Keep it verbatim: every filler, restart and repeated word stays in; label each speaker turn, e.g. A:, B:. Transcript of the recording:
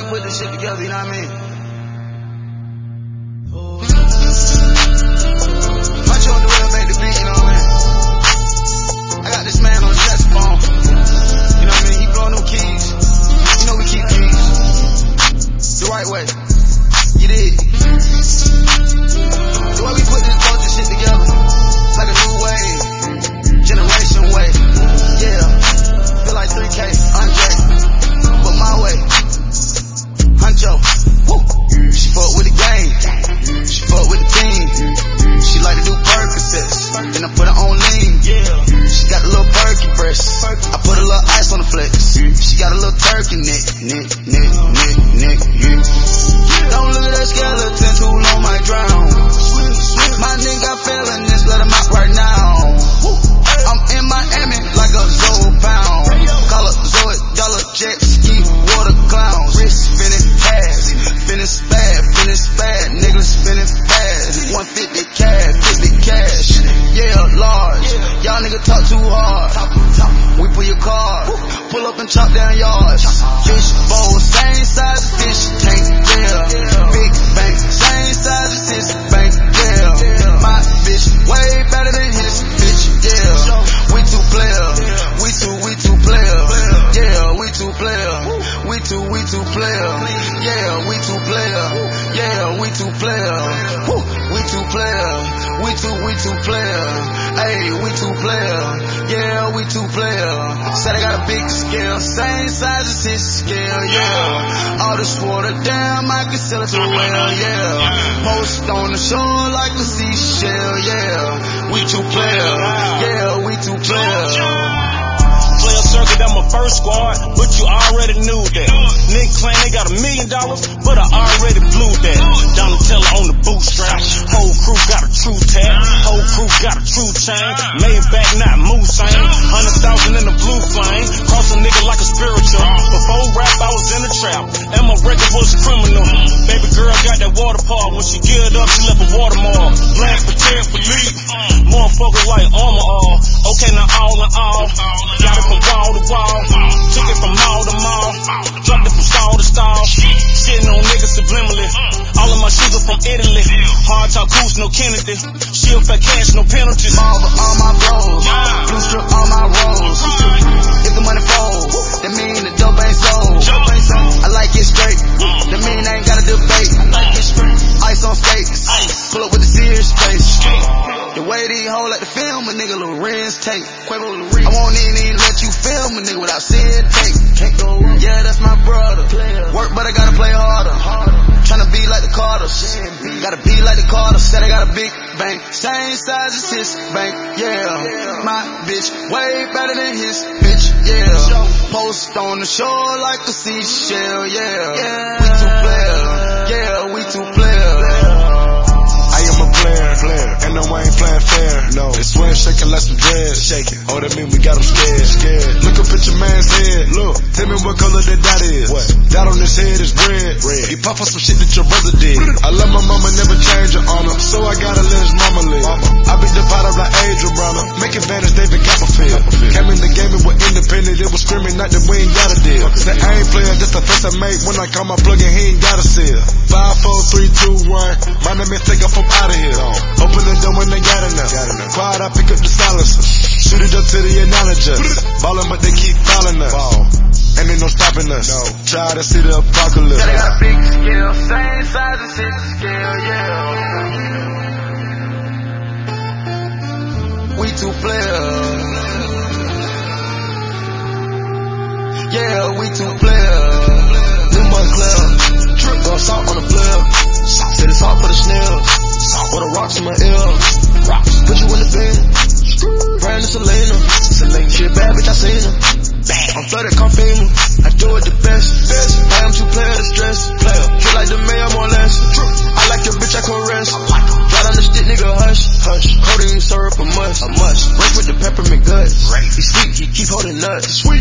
A: we put this shit together, you know what I mean? Punch on the wheel, make the beat, you know what I mean? I got this man on the saxophone, you know what I mean? He blowing them keys, you know we keep keys the right way, you dig? The way we put this culture shit together, it's like a new wave, generation way, yeah. Feel like three K, Andre, but my way, Huncho, woo. She fuck with the game, she fuck with the team, she like to do Percocets, then I put her on lean, she got a little perky breast, I put a little ice on the flex, she got a little turkey neck, neck, neck, neck, neck, yeah. Don't look at that skeleton, too long might drown, my nigga got felonies, let him out right now, I'm in Miami like a Zoe pound, call up Zoe, dollar jet ski, water clowns, wrist spinning fast, spinning spad, spinning spad, niggas spinning fast, one fifty cash, fifty cash, yeah, large, y'all niggas talk too hard, we pull your card, pull up and chop down yards, fish bowl, same size as fish tank, yeah, big bank, same size as his bank, yeah, my bitch way better than his bitch, yeah, we two player, we two, we two player, yeah, we two player, we two, we two player, yeah, we two player, yeah, we two player, we two player, we two, we two player, hey, we two player, yeah, we two player, said I got a big scale, same size as his scale, yeah, all this water, damn, I can sell it to a whale, yeah, most on the shore like a seashell, yeah, we two player, yeah, we two player.
B: Player circuit, I'm my first squad, but you already knew that. Nick claim they got a million dollars, but I already blew that. Donatella on the bootstrap, whole crew got a true tag, whole crew got a true chain, made back not Moussain, hundred thousand in the blue flame, cross a nigga like a spiritual. Before rap I was in the trap, and my record was criminal. Baby girl got that water park, when she geared up she left a watermark. Blank prepared for me, motherfucker like armor all. Okay now all in all, got it from wall to wall, took it from mall to mall, dropped it from stall to stall, shitting on niggas subliminally. All of my shoes are from Italy, hard talk coos, no Kennedy, shield fat cash, no penalties.
A: Marvel all my bros, blue strip all my rolls, if the money falls, that mean the dope ain't sold. I like it straight, that mean I ain't gotta debate, ice on skates, pull up with the serious face, the way these hoes like to film a nigga, Lorenz tape, I won't even, even let you film a nigga without seeing tape. Can't go wrong. Yeah, that's my brother. Work, but I gotta play harder. Tryna be like the Carters. Gotta be like the Carters. Said I got a big bank, same size as his bank. Yeah, my bitch way better than his bitch. Yeah, post on the shore like a seashell. Yeah, we two player. Yeah, we two player.
C: I am a player, player, and no, I ain't playing fair. No, it's swing shaking like some dreads. Shaking. Oh, that mean we got him scared. Scared. Look up at your man's head. Look, tell me what color that dot is. What? Dot on his head is red. Red. He pop up some shit that your brother did. I love my mama, never change her honor, so I gotta let his mama live. Mama. I beat the pot up like Adrian Bronner, make advantage David Copperfield. Copperfield. Came in the game and we're independent. It was screaming not that we ain't got a deal. Say I ain't playing, just a face I make when I call my plug and he ain't got a seal. Five, four, three, two, one. My name is take up from out of here. Open the door when they got enough. Quiet, I pick up the silencer. Shoot it up to the analogists. Ballin', but they keep calling us. And ain't no stopping us. No. Try to see the apocalypse.
A: Yeah, they got a big scale, same size as his scale, yeah. We two players. Yeah, we two players. Them boys clear. Go salt on the flare. Said it's hot for the snails. Or the rocks in my ear. Put you in the bin. Brand new Selena. Selena. She a bad bitch, I seen her. I'm flooded, come FEMA. I do it the best. best. I am two player, the stress. Player. Feel like the mayor, more or less. I like your bitch, I caress. Fly down the stick, nigga, hush. Hush. Codeine syrup, a must. A must. Break with the peppermint guts. He sleep, he keep holding nuts.